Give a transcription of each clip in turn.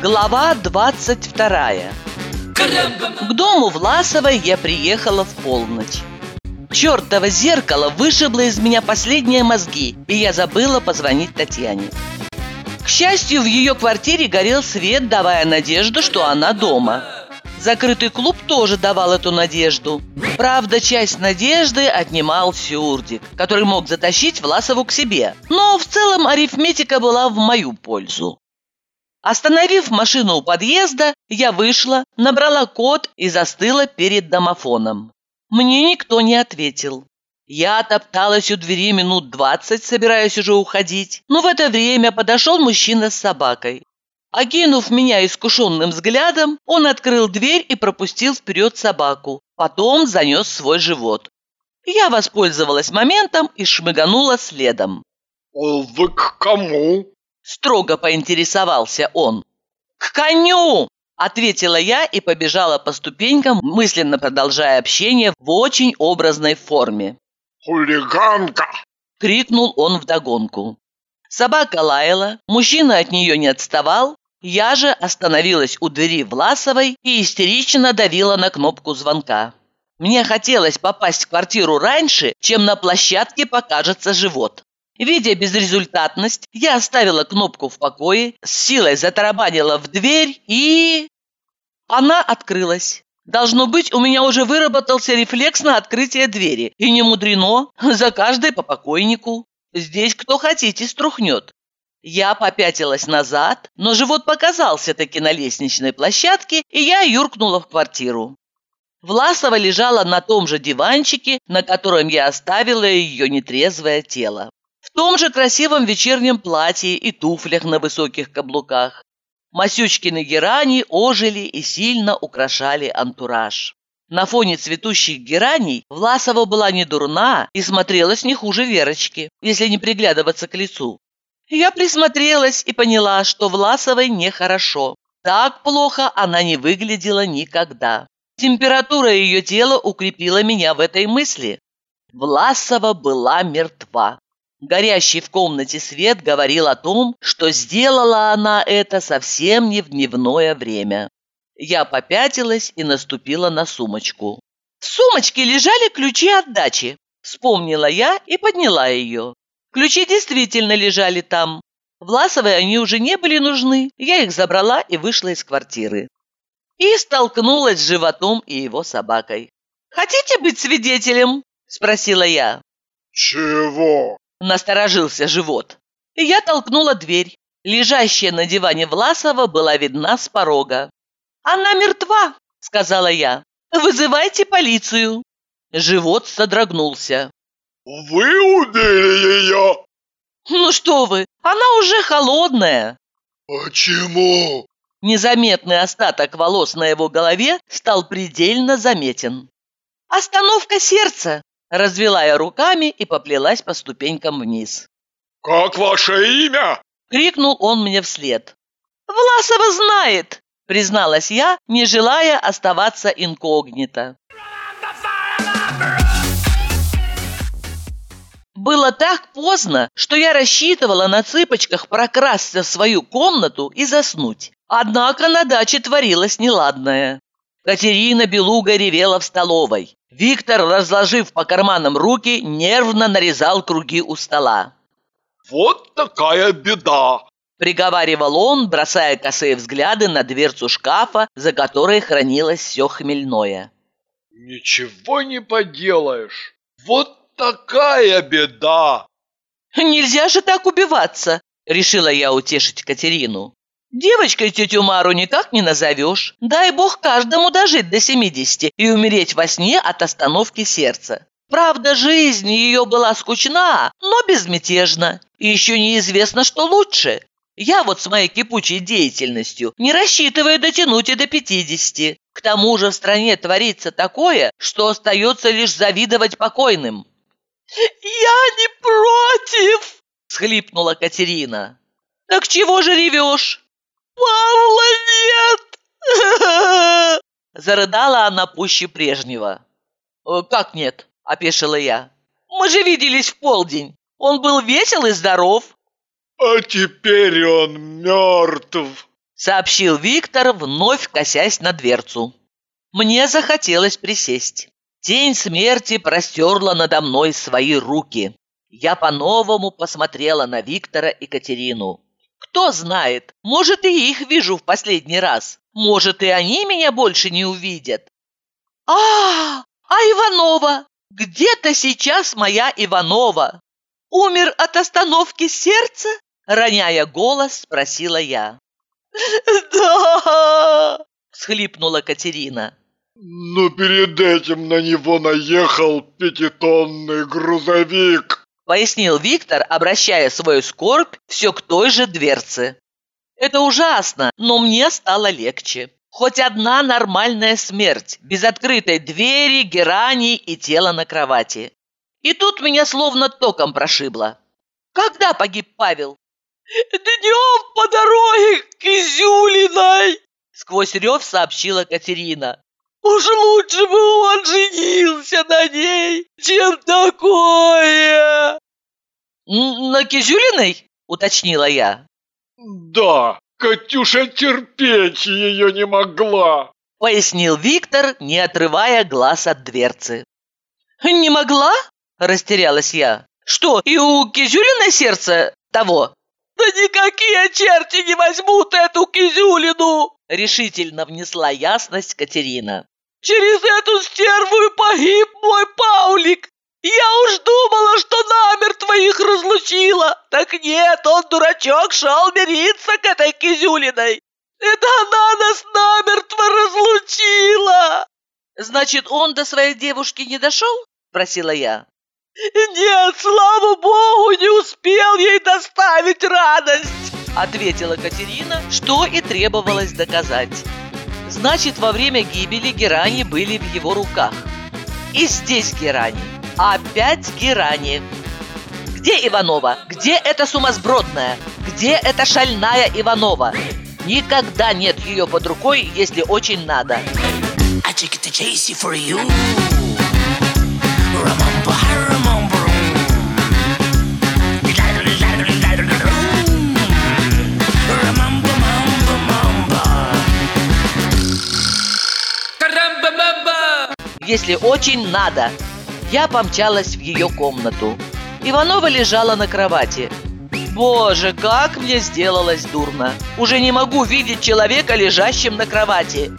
Глава 22. К дому Власовой я приехала в полночь. Чёртово зеркало вышибло из меня последние мозги, и я забыла позвонить Татьяне. К счастью, в ее квартире горел свет, давая надежду, что она дома. Закрытый клуб тоже давал эту надежду. Правда, часть надежды отнимал Сюрдик, который мог затащить Власову к себе. Но в целом арифметика была в мою пользу. Остановив машину у подъезда, я вышла, набрала код и застыла перед домофоном. Мне никто не ответил. Я топталась у двери минут 20, собираясь уже уходить, но в это время подошел мужчина с собакой. Окинув меня искушенным взглядом, он открыл дверь и пропустил вперед собаку, потом занес свой живот. Я воспользовалась моментом и шмыганула следом. «Вы к кому?» – строго поинтересовался он. «К коню!» – ответила я и побежала по ступенькам, мысленно продолжая общение в очень образной форме. «Хулиганка!» – крикнул он вдогонку. Собака лаяла, мужчина от нее не отставал. Я же остановилась у двери Власовой и истерично давила на кнопку звонка. Мне хотелось попасть в квартиру раньше, чем на площадке покажется живот. Видя безрезультатность, я оставила кнопку в покое, с силой затарабанила в дверь и... Она открылась. Должно быть, у меня уже выработался рефлекс на открытие двери. И не мудрено, за каждой по покойнику. Здесь кто хотите струхнет. Я попятилась назад, но живот показался-таки на лестничной площадке, и я юркнула в квартиру. Власова лежала на том же диванчике, на котором я оставила ее нетрезвое тело. В том же красивом вечернем платье и туфлях на высоких каблуках. Масючкины герани ожили и сильно украшали антураж. На фоне цветущих гераней Власова была не дурна и смотрелась не хуже Верочки, если не приглядываться к лицу. Я присмотрелась и поняла, что Власовой нехорошо. Так плохо она не выглядела никогда. Температура ее тела укрепила меня в этой мысли. Власова была мертва. Горящий в комнате свет говорил о том, что сделала она это совсем не в дневное время. Я попятилась и наступила на сумочку. В сумочке лежали ключи от дачи. Вспомнила я и подняла ее. Ключи действительно лежали там. Власовой они уже не были нужны. Я их забрала и вышла из квартиры. И столкнулась с животом и его собакой. «Хотите быть свидетелем?» – спросила я. «Чего?» – насторожился живот. И я толкнула дверь. Лежащая на диване Власова была видна с порога. «Она мертва», – сказала я. «Вызывайте полицию». Живот содрогнулся. «Вы убили ее?» «Ну что вы, она уже холодная». «Почему?» Незаметный остаток волос на его голове стал предельно заметен. «Остановка сердца», – развела я руками и поплелась по ступенькам вниз. «Как ваше имя?» – крикнул он мне вслед. «Власова знает», – призналась я, не желая оставаться инкогнито. Было так поздно, что я рассчитывала на цыпочках прокрасться в свою комнату и заснуть. Однако на даче творилось неладное. Катерина белуга ревела в столовой. Виктор, разложив по карманам руки, нервно нарезал круги у стола. «Вот такая беда!» – приговаривал он, бросая косые взгляды на дверцу шкафа, за которой хранилось все хмельное. «Ничего не поделаешь! Вот такая беда!» «Нельзя же так убиваться!» – решила я утешить Катерину. «Девочкой тетю Мару никак не назовешь. Дай бог каждому дожить до 70 и умереть во сне от остановки сердца. Правда, жизнь ее была скучна, но безмятежна. И еще неизвестно, что лучше. Я вот с моей кипучей деятельностью не рассчитываю дотянуть и до 50. К тому же в стране творится такое, что остается лишь завидовать покойным». «Я не против!» – всхлипнула Катерина. «Так чего же ревешь?» «Павла нет!» Зарыдала она пуще прежнего. «Как нет?» – опешила я. «Мы же виделись в полдень. Он был весел и здоров». «А теперь он мертв!» сообщил Виктор, вновь косясь на дверцу. Мне захотелось присесть. Тень смерти простерла надо мной свои руки. Я по-новому посмотрела на Виктора и Катерину. Кто знает, может, и их вижу в последний раз. Может, и они меня больше не увидят. А Иванова? Где-то сейчас моя Иванова. Умер от остановки сердца? Роняя голос, спросила я. «Да!» – всхлипнула Катерина. Но перед этим на него наехал 5-тонный грузовик, пояснил Виктор, обращая свою скорбь все к той же дверце. Это ужасно, но мне стало легче. Хоть одна нормальная смерть, без открытой двери, герани и тела на кровати. И тут меня словно током прошибло. Когда погиб Павел? «Днем по дороге к Кизюлиной!» Сквозь рев сообщила Катерина. «Уж лучше бы он женился на ней, чем такое!» «На Кизюлиной?» – уточнила я. Да, Катюша терпеть ее не могла, пояснил Виктор, не отрывая глаз от дверцы. «Не могла?» – растерялась я. «Что, и у Кизюлиной сердце того?» «Да никакие черти не возьмут эту Кизюлину!» – решительно внесла ясность Катерина. «Через эту стерву и погиб мой Паулик! Я уж думала, что намертво их разлучила! Так нет, он, дурачок, шел мириться к этой Кизюлиной! Это она нас намертво разлучила!» «Значит, он до своей девушки не дошел?» – спросила я. «Нет, слава богу, не успел ей доставить радость!» – ответила Катерина, что и требовалось доказать. Значит, во время гибели герани были в его руках. И здесь герани. Опять герани. Где Иванова? Где эта сумасбродная? Где эта шальная Иванова? Никогда нет ее под рукой, если очень надо. Если очень надо. Я помчалась в ее комнату. Иванова лежала на кровати. Боже, как мне сделалось дурно. Уже не могу видеть человека, лежащим на кровати.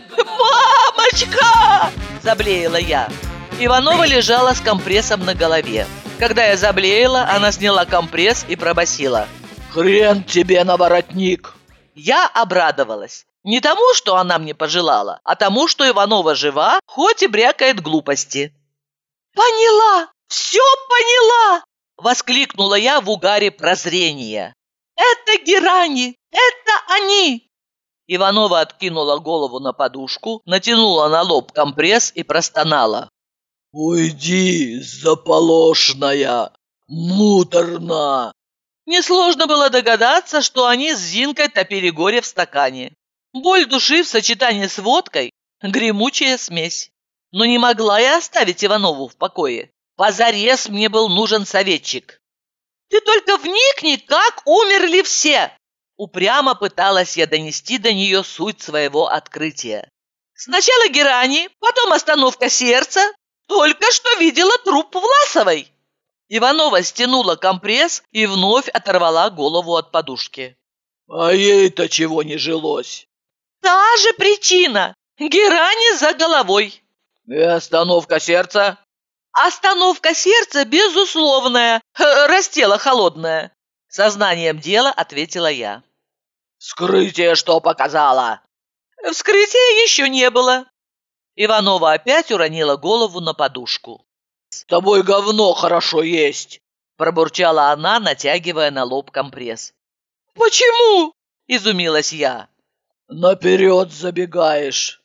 «Мамочка!» – заблеяла я. Иванова лежала с компрессом на голове. Когда я заблеяла, она сняла компресс и пробасила: «Хрен тебе на воротник!» Я обрадовалась. Не тому, что она мне пожелала, а тому, что Иванова жива, хоть и брякает глупости. «Поняла! Все поняла!» – воскликнула я в угаре прозрения. «Это герани! Это они!» Иванова откинула голову на подушку, натянула на лоб компресс и простонала. «Уйди, заполошная! Муторно!» Несложно было догадаться, что они с Зинкой топили горе в стакане. Боль души в сочетании с водкой – гремучая смесь. Но не могла я оставить Иванову в покое. Позарез мне был нужен советчик. «Ты только вникни, как умерли все!» Упрямо пыталась я донести до нее суть своего открытия. Сначала герани, потом остановка сердца. Только что видела труп Власовой. Иванова стянула компресс и вновь оторвала голову от подушки. «А ей-то чего не жилось?» «Та же причина. Герани за головой». «И остановка сердца?» «Остановка сердца безусловная, растела холодная», — сознанием дела ответила я. «Вскрытие что показало?» «Вскрытия еще не было». Иванова опять уронила голову на подушку. «С тобой говно хорошо есть», — пробурчала она, натягивая на лоб компресс. «Почему?» — изумилась я. «Наперед забегаешь».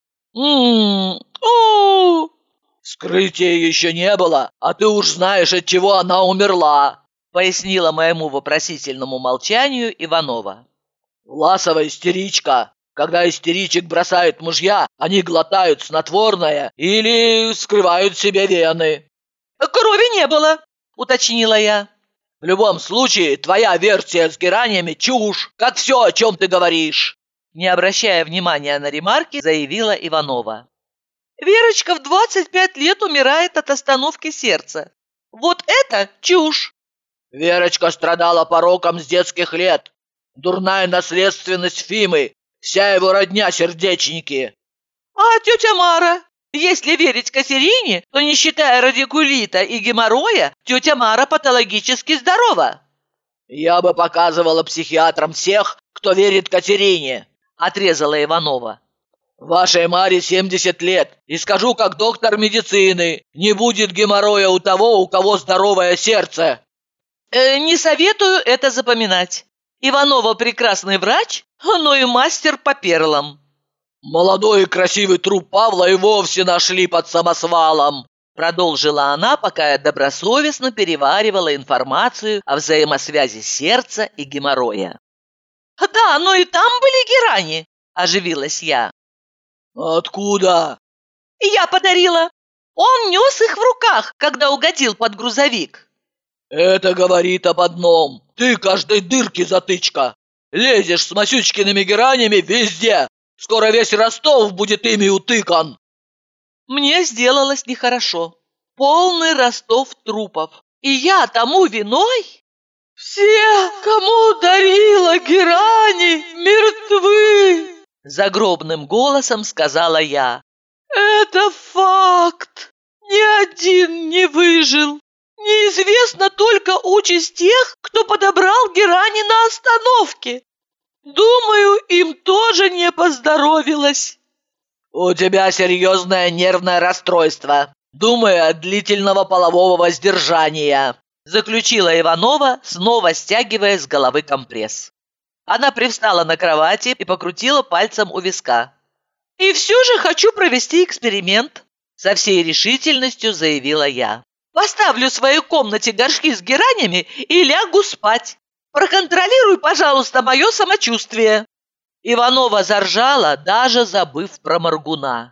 «Вскрытия еще не было, а ты уж знаешь, от чего она умерла», — пояснила моему вопросительному молчанию Иванова. «Власова истеричка. Когда истеричек бросают мужья, они глотают снотворное или скрывают себе вены». «Крови не было», — уточнила я. «В любом случае, твоя версия с гераниями чушь, как все, о чем ты говоришь». Не обращая внимания на ремарки, заявила Иванова. Верочка в 25 лет умирает от остановки сердца. Вот это чушь! Верочка страдала пороком с детских лет. Дурная наследственность Фимы. Вся его родня сердечники. А тетя Мара? Если верить Катерине, то, не считая радикулита и геморроя, тетя Мара патологически здорова. Я бы показывала психиатрам всех, кто верит Катерине, отрезала Иванова. Вашей Маре 70 лет, и скажу как доктор медицины, не будет геморроя у того, у кого здоровое сердце. Не советую это запоминать. Иванова прекрасный врач, но и мастер по перлам. Молодой и красивый труп Павла и вовсе нашли под самосвалом, продолжила она, пока я добросовестно переваривала информацию о взаимосвязи сердца и геморроя. Да, но и там были герани, оживилась я. Откуда? Я подарила. Он нес их в руках, когда угодил под грузовик. Это говорит об одном. Ты каждой дырке затычка. Лезешь с Масючкиными геранями везде. Скоро весь Ростов будет ими утыкан. Мне сделалось нехорошо. Полный Ростов трупов. И я тому виной? Все, кому дарила герани, мертвы. Загробным голосом сказала я. Это факт. Ни один не выжил. Неизвестна только участь тех, кто подобрал герани на остановке. Думаю, им тоже не поздоровилось. У тебя серьезное нервное расстройство. Думаю, от длительного полового воздержания, заключила Иванова, снова стягивая с головы компресс. Она привстала на кровати и покрутила пальцем у виска. И все же хочу провести эксперимент, со всей решительностью заявила я. Поставлю в своей комнате горшки с геранями и лягу спать. Проконтролируй, пожалуйста, мое самочувствие. Иванова заржала, даже забыв про моргуна.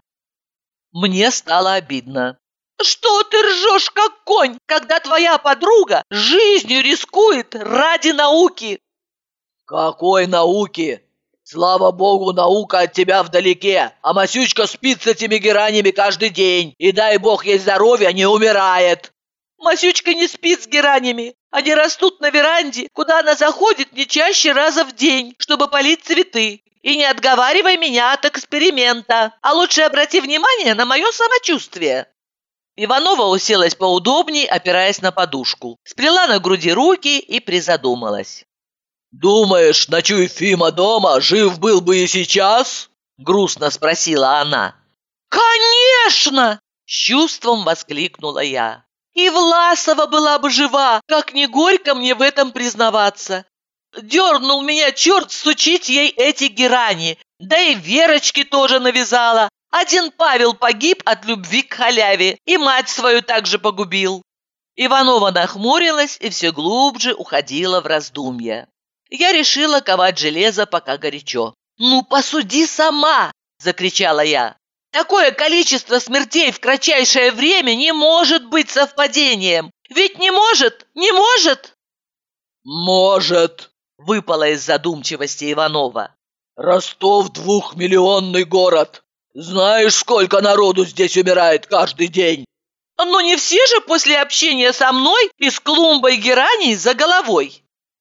Мне стало обидно. Что ты ржешь, как конь, когда твоя подруга жизнью рискует ради науки? Какой науки? Слава богу, наука от тебя вдалеке, а Масючка спит с этими геранями каждый день, и дай бог ей здоровья, не умирает. Масючка не спит с геранями. Они растут на веранде, куда она заходит не чаще раза в день, чтобы полить цветы. И не отговаривай меня от эксперимента, а лучше обрати внимание на мое самочувствие. Иванова уселась поудобней, опираясь на подушку, сплела на груди руки и призадумалась. «Думаешь, ночуй Фима дома, жив был бы и сейчас?» – грустно спросила она. «Конечно!» – с чувством воскликнула я. «И Власова была бы жива, как не горько мне в этом признаваться. Дернул меня черт сучить ей эти герани, да и Верочке тоже навязала. Один Павел погиб от любви к халяве, и мать свою также погубил». Иванова нахмурилась и все глубже уходила в раздумья. Я решила ковать железо, пока горячо. «Ну, посуди сама!» – закричала я. «Такое количество смертей в кратчайшее время не может быть совпадением! Ведь не может! Не может!» «Может!» – выпала из задумчивости Иванова. «Ростов 2-миллионный город. Знаешь, сколько народу здесь умирает каждый день?» «Но не все же после общения со мной и с клумбой гераний за головой!»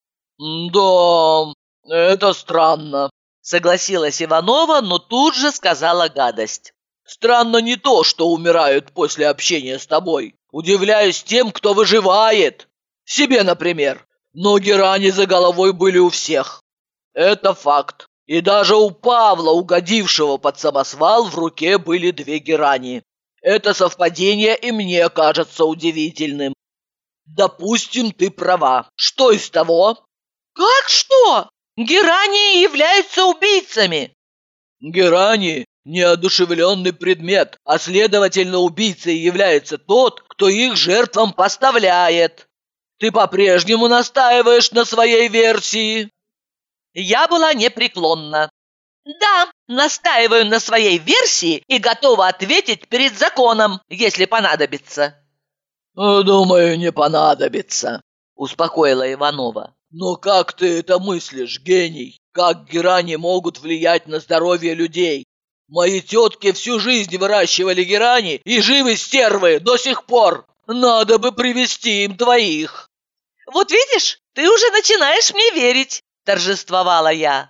«Да, это странно», — согласилась Иванова, но тут же сказала гадость. «Странно не то, что умирают после общения с тобой. Удивляюсь тем, кто выживает. Себе, например. Но герани за головой были у всех. Это факт. И даже у Павла, угодившего под самосвал, в руке были 2 герани. Это совпадение и мне кажется удивительным. Допустим, ты права. Что из того?» «Как что? Герани являются убийцами!» «Герани – неодушевленный предмет, а следовательно убийцей является тот, кто их жертвам поставляет. Ты по-прежнему настаиваешь на своей версии?» Я была непреклонна. «Да, настаиваю на своей версии и готова ответить перед законом, если понадобится». «Думаю, не понадобится», – успокоила Иванова. Но как ты это мыслишь, гений? Как герани могут влиять на здоровье людей? Мои тетки всю жизнь выращивали герани и живы стервы до сих пор. Надо бы привести им твоих. Вот видишь, ты уже начинаешь мне верить, торжествовала я.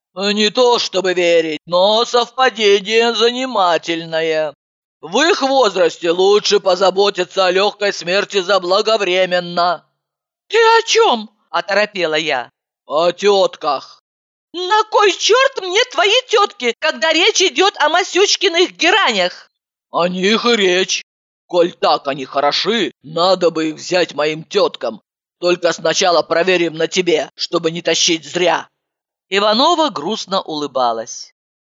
Не то чтобы верить, но совпадение занимательное. В их возрасте лучше позаботиться о легкой смерти заблаговременно. Ты о чем? Оторопела я. О тетках. На кой черт мне твои тетки, когда речь идет о Масючкиных геранях? О них и речь. Коль так они хороши, надо бы их взять моим теткам. Только сначала проверим на тебе, чтобы не тащить зря. Иванова грустно улыбалась.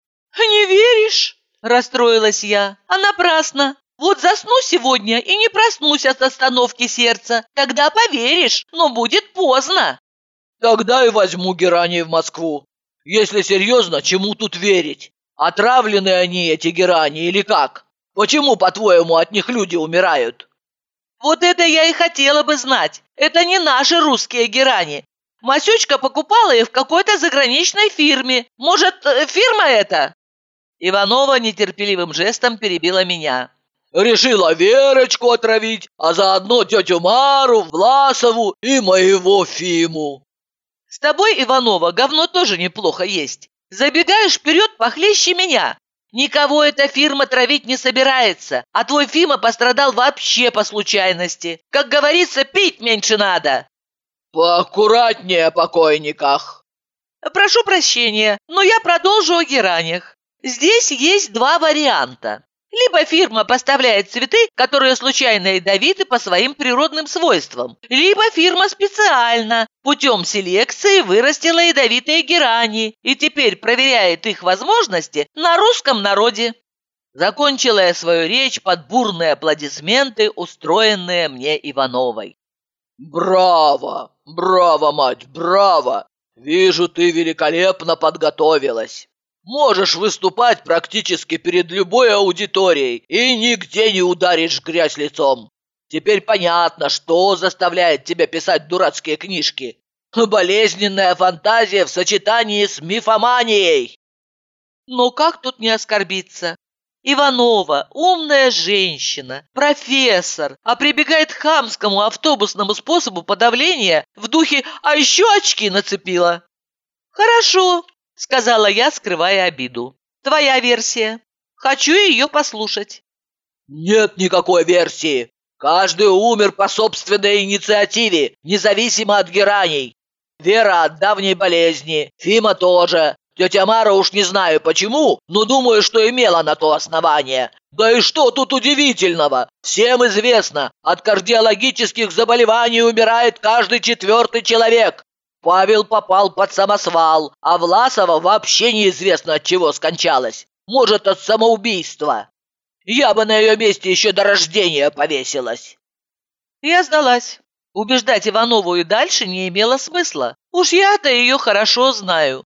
«Не веришь?» – расстроилась я. «А напрасно. Вот засну сегодня и не проснусь от остановки сердца. Тогда поверишь, но будет поздно». Тогда и возьму герани в Москву. Если серьезно, чему тут верить? Отравлены они, эти герани, или как? Почему, по-твоему, от них люди умирают? Вот это я и хотела бы знать. Это не наши русские герани. Масючка покупала их в какой-то заграничной фирме. Может, фирма это? Иванова нетерпеливым жестом перебила меня. Решила Верочку отравить, а заодно тетю Мару, Власову и моего Фиму. С тобой, Иванова, говно тоже неплохо есть. Забегаешь вперед похлеще меня. Никого эта фирма травить не собирается, а твой Фима пострадал вообще по случайности. Как говорится, пить меньше надо. Поаккуратнее о покойниках. Прошу прощения, но я продолжу о геранях. Здесь есть два варианта. Либо фирма поставляет цветы, которые случайно ядовиты по своим природным свойствам, либо фирма специально путем селекции вырастила ядовитые герани и теперь проверяет их возможности на русском народе. Закончила я свою речь под бурные аплодисменты, устроенные мне Ивановой. Браво! Браво, мать, браво! Вижу, ты великолепно подготовилась. Можешь выступать практически перед любой аудиторией и нигде не ударишь грязь лицом. Теперь понятно, что заставляет тебя писать дурацкие книжки. Болезненная фантазия в сочетании с мифоманией. Но как тут не оскорбиться? Иванова, умная женщина, профессор, а прибегает к хамскому автобусному способу подавления в духе «а еще очки нацепила». «Хорошо», — сказала я, скрывая обиду. «Твоя версия. Хочу ее послушать». Нет никакой версии. Каждый умер по собственной инициативе, независимо от гераний. Вера от давней болезни, Фима тоже. Тетя Мара уж не знаю почему, но думаю, что имела на то основание. Да и что тут удивительного? Всем известно, от кардиологических заболеваний умирает каждый 4-й человек. Павел попал под самосвал, а Власова вообще неизвестно от чего скончалась. Может, от самоубийства. Я бы на ее месте еще до рождения повесилась. Я сдалась. Убеждать Иванову и дальше не имело смысла. Уж я-то ее хорошо знаю.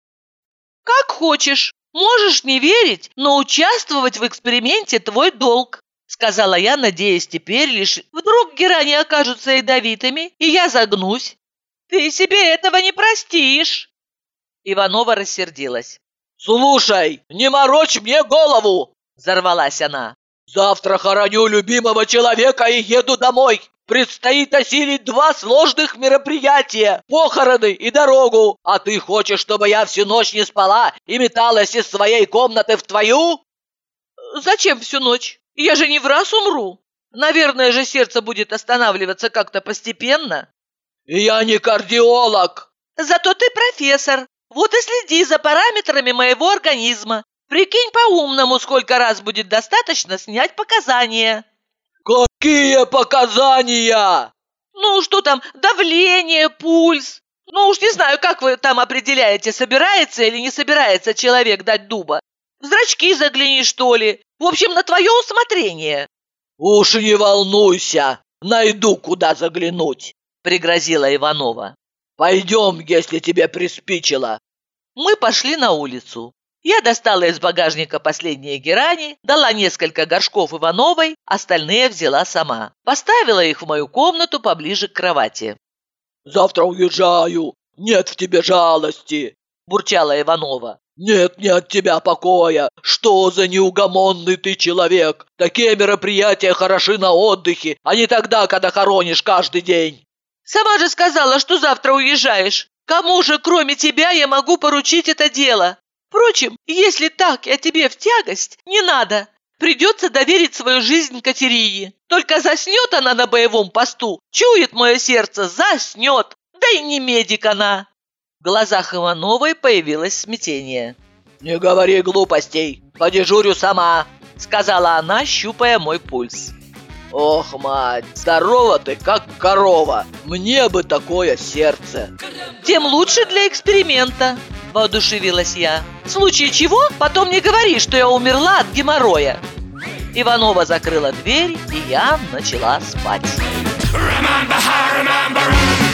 Как хочешь. Можешь не верить, но участвовать в эксперименте твой долг, сказала я, надеясь теперь лишь вдруг герани окажутся ядовитыми, и я загнусь. Ты себе этого не простишь. Иванова рассердилась. Слушай, не морочь мне голову, взорвалась она. Завтра хороню любимого человека и еду домой. Предстоит осилить 2 сложных мероприятия – похороны и дорогу. А ты хочешь, чтобы я всю ночь не спала и металась из своей комнаты в твою? Зачем всю ночь? Я же не в раз умру. Наверное же сердце будет останавливаться как-то постепенно. Я не кардиолог. Зато ты профессор. Вот и следи за параметрами моего организма. Прикинь по-умному, сколько раз будет достаточно снять показания. Какие показания? Ну, что там, давление, пульс. Ну, уж не знаю, как вы там определяете, собирается или не собирается человек дать дуба. В зрачки загляни, что ли. В общем, на твое усмотрение. Уж не волнуйся, найду, куда заглянуть, пригрозила Иванова. Пойдем, если тебе приспичило. Мы пошли на улицу. Я достала из багажника последние герани, дала несколько горшков Ивановой, остальные взяла сама. Поставила их в мою комнату поближе к кровати. Завтра уезжаю. нет в тебе жалости!» – бурчала Иванова. «Нет ни от тебя покоя! Что за неугомонный ты человек! Такие мероприятия хороши на отдыхе, а не тогда, когда хоронишь каждый день!» «Сама же сказала, что завтра уезжаешь! Кому же, кроме тебя, я могу поручить это дело? Впрочем, если так я тебе в тягость, не надо. Придется доверить свою жизнь Катерине. Только заснет она на боевом посту, чует мое сердце, заснет. Да и не медик она!» В глазах Ивановой появилось смятение. «Не говори глупостей, подежурю сама», — сказала она, щупая мой пульс. «Ох, мать, здорова ты, как корова! Мне бы такое сердце!» «Тем лучше для эксперимента», — воодушевилась я. «В случае чего, потом не говори, что я умерла от геморроя». Иванова закрыла дверь, и я начала спать.